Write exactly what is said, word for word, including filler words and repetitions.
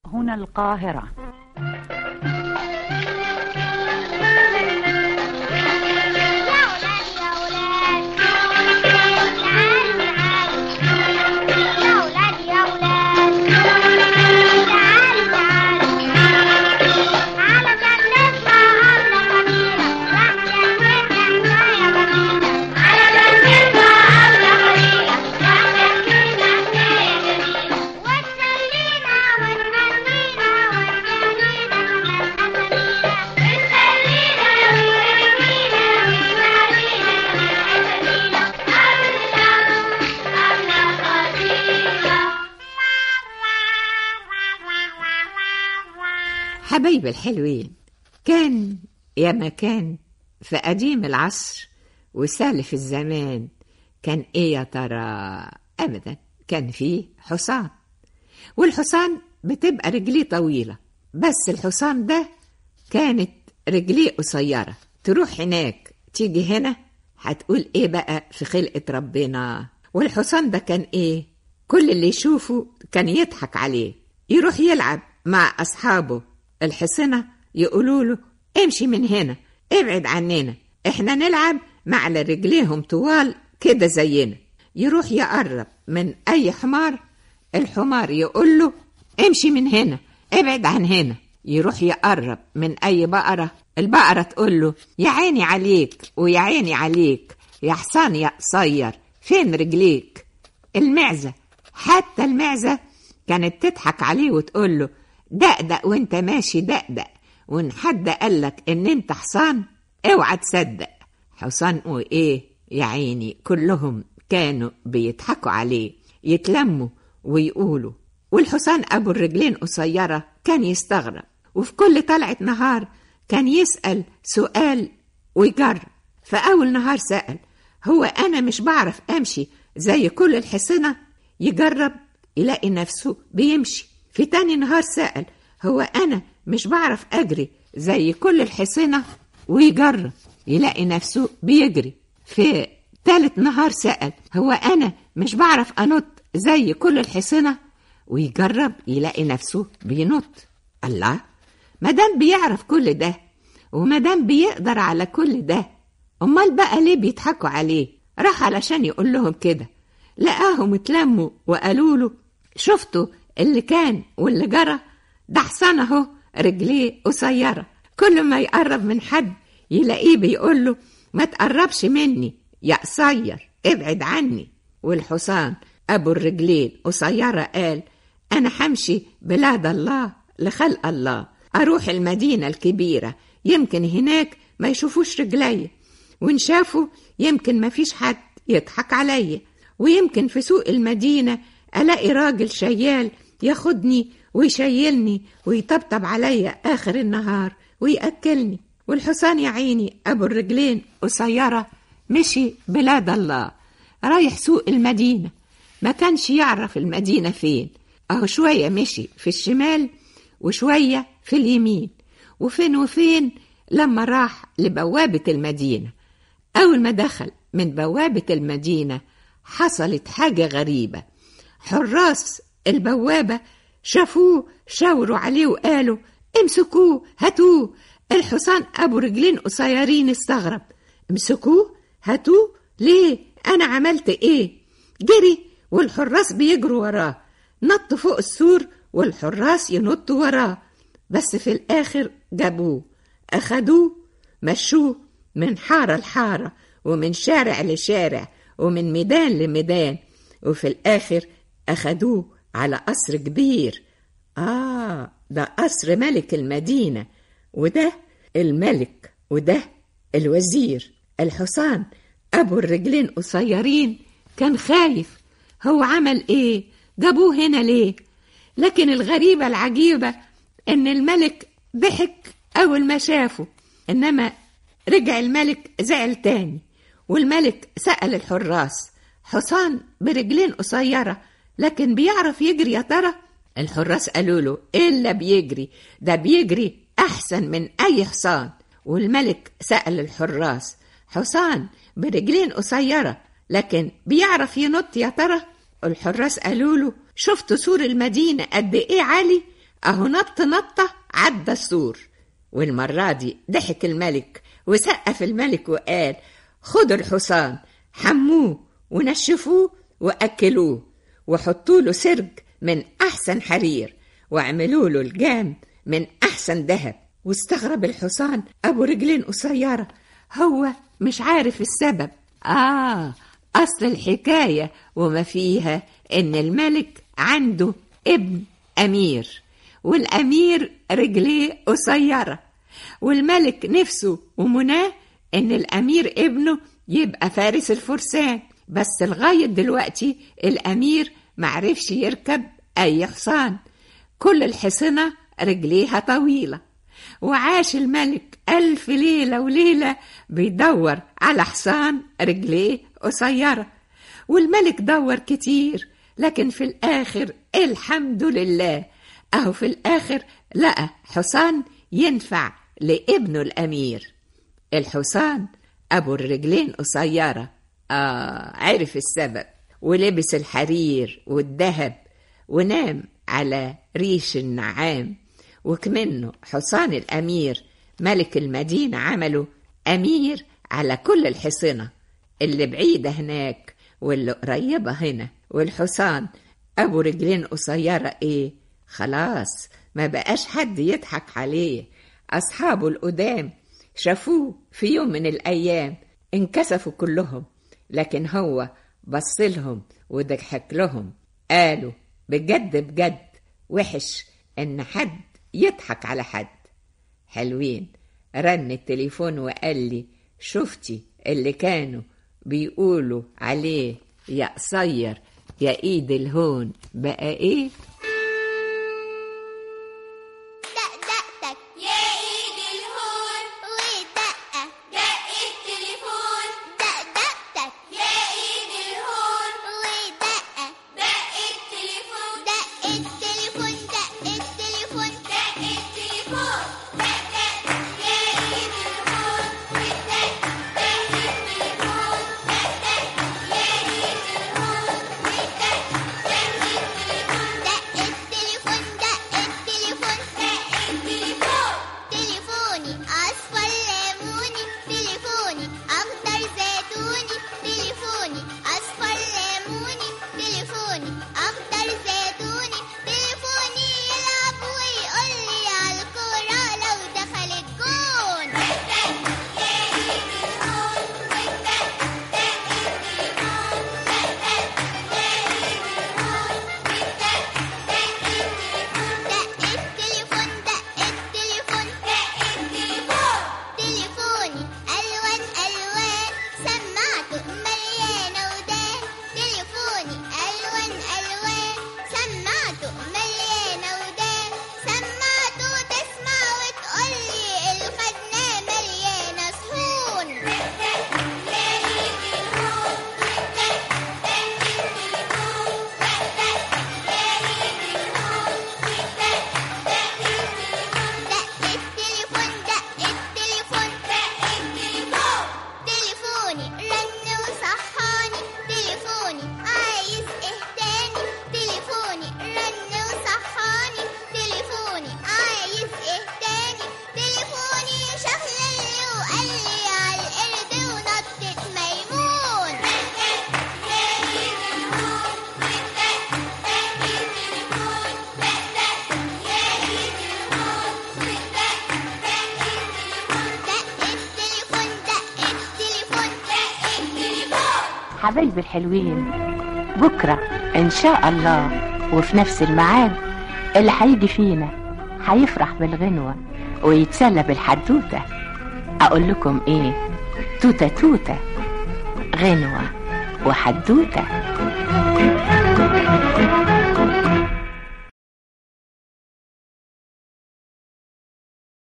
هنا القاهرة. حبايب الحلوين، كان يا مكان في قديم العصر وسالف الزمان، كان ايه يا ترى؟ ابدا، كان فيه حصان، والحصان بتبقى رجليه طويلة، بس الحصان ده كانت رجليه قصيرة. تروح هناك تيجي هنا هتقول ايه بقى في خلقة ربنا. والحصان ده كان ايه؟ كل اللي يشوفه كان يضحك عليه. يروح يلعب مع أصحابه الحصنة يقولوا له امشي من هنا، ابعد عننا، احنا نلعب مع اللي رجليهم طوال كده زينا. يروح يقرب من اي حمار، الحمار يقول له امشي من هنا، ابعد عن هنا. يروح يقرب من اي بقرة، البقرة تقول له يا عيني عليك ويا عيني عليك يا حصان يا قصير، فين رجليك؟ المعزة، حتى المعزة كانت تضحك عليه وتقول له دقدق وانت ماشي دقدق، وان حد قالك ان انت حصان اوعى تصدق. حصان وايه يا عيني، كلهم كانوا بيضحكوا عليه، يتلموا ويقولوا. والحصان ابو الرجلين قصيرة كان يستغرب، وفي كل طلعة نهار كان يسأل سؤال ويجرب. فاول نهار سأل هو انا مش بعرف امشي زي كل الحصنة؟ يجرب يلاقي نفسه بيمشي. في تاني نهار سأل هو أنا مش بعرف أجري زي كل الحصنة؟ ويجرب يلاقي نفسه بيجري. في تالت نهار سأل هو أنا مش بعرف أنط زي كل الحصنة؟ ويجرب يلاقي نفسه بينط. الله، مدام بيعرف كل ده ومدام بيقدر على كل ده، أمال بقى ليه بيضحكوا عليه؟ راح علشان يقول لهم كده، لقاهم اتلموا وقالوا له شفتوا اللي كان واللي جرى؟ ده حصان اهو رجليه قصيرة، كل ما يقرب من حد يلاقيه بيقول له ما تقربش مني يا قصير، ابعد عني. والحصان ابو الرجلين قصيرة قال انا همشي بلاد الله لخلق الله، اروح المدينة الكبيرة يمكن هناك ما يشوفوش رجلي، وان شافوا يمكن ما فيش حد يضحك عليا، ويمكن في سوق المدينة ألاقي راجل شيال ياخدني ويشيلني ويطبطب عليا آخر النهار ويأكلني. والحصان يا عيني أبو الرجلين قصيرة مشي بلاد الله، رايح سوق المدينة، ما كانش يعرف المدينة فين. أهو شوية مشي في الشمال وشوية في اليمين، وفين وفين لما راح لبوابة المدينة. أول ما دخل من بوابة المدينة حصلت حاجة غريبة. حراس البوابة شافوه شاوروا عليه وقالوا امسكوه هاتوه. الحصان أبو رجلين قصيرين استغرب، امسكوه هاتوه ليه؟ أنا عملت إيه؟ جري والحراس بيجروا وراه، نط فوق السور والحراس ينطوا وراه، بس في الآخر جابوه، أخدوه مشوه من حارة لحارة ومن شارع لشارع ومن ميدان لميدان، وفي الآخر أخدوه على قصر كبير. آه، ده قصر ملك المدينة، وده الملك وده الوزير. الحصان أبو الرجلين قصيرين كان خايف، هو عمل إيه؟ جابوه هنا ليه؟ لكن الغريبة العجيبة إن الملك ضحك أول ما شافه، إنما رجع الملك زعل تاني. والملك سأل الحراس حصان برجلين قصيرة لكن بيعرف يجري يا ترى؟ الحراس قالوا له إلا بيجري، ده بيجري أحسن من أي حصان. والملك سأل الحراس حصان برجلين قصيرة لكن بيعرف ينط يا ترى؟ الحراس قالوا له شفت سور المدينة قد إيه عالي؟ اهو نط نطة عدى السور. والمرة دي ضحك الملك وسقف الملك وقال: خدوا الحصان، حموه ونشفوه وأكلوه، وحطوا له سرج من أحسن حرير، واعملوا له الجام من أحسن ذهب. واستغرب الحصان أبو رجلين قصيرة، هو مش عارف السبب. آه أصل الحكاية وما فيها إن الملك عنده ابن أمير، والأمير رجليه قصيرة، والملك نفسه ومناه إن الأمير ابنه يبقى فارس الفرسان. بس لغاية دلوقتي الأمير معرفش يركب أي حصان، كل الحصنة رجليها طويلة. وعاش الملك ألف ليلة وليلة بيدور على حصان رجليه قصيرة. والملك دور كتير، لكن في الآخر الحمد لله أهو في الآخر لقى حصان ينفع لابنه الأمير. الحصان أبو الرجلين قصيرة آه عرف السبب، ولبس الحرير والذهب ونام على ريش النعام. وكمنه حصان الأمير ملك المدينة عمله أمير على كل الحصنة اللي بعيدة هناك واللي قريبة هنا. والحصان أبو رجلين قصيرة إيه خلاص ما بقاش حد يضحك عليه. أصحابه القدام شافوه في يوم من الأيام انكسفوا كلهم، لكن هو بصلهم وضحك لهم. قالوا بجد بجد وحش إن حد يضحك على حد. حلوين. رن التليفون وقال لي: شفتي اللي كانوا بيقولوا عليه يا قصير يا ايد الهون بقى ايه؟ حبايبي الحلوين، بكرة إن شاء الله وفي نفس الميعاد اللي هيجي فينا هيفرح بالغنوة ويتسلى بالحدوتة. أقول لكم إيه؟ توتة توتة غنوة وحدوتة.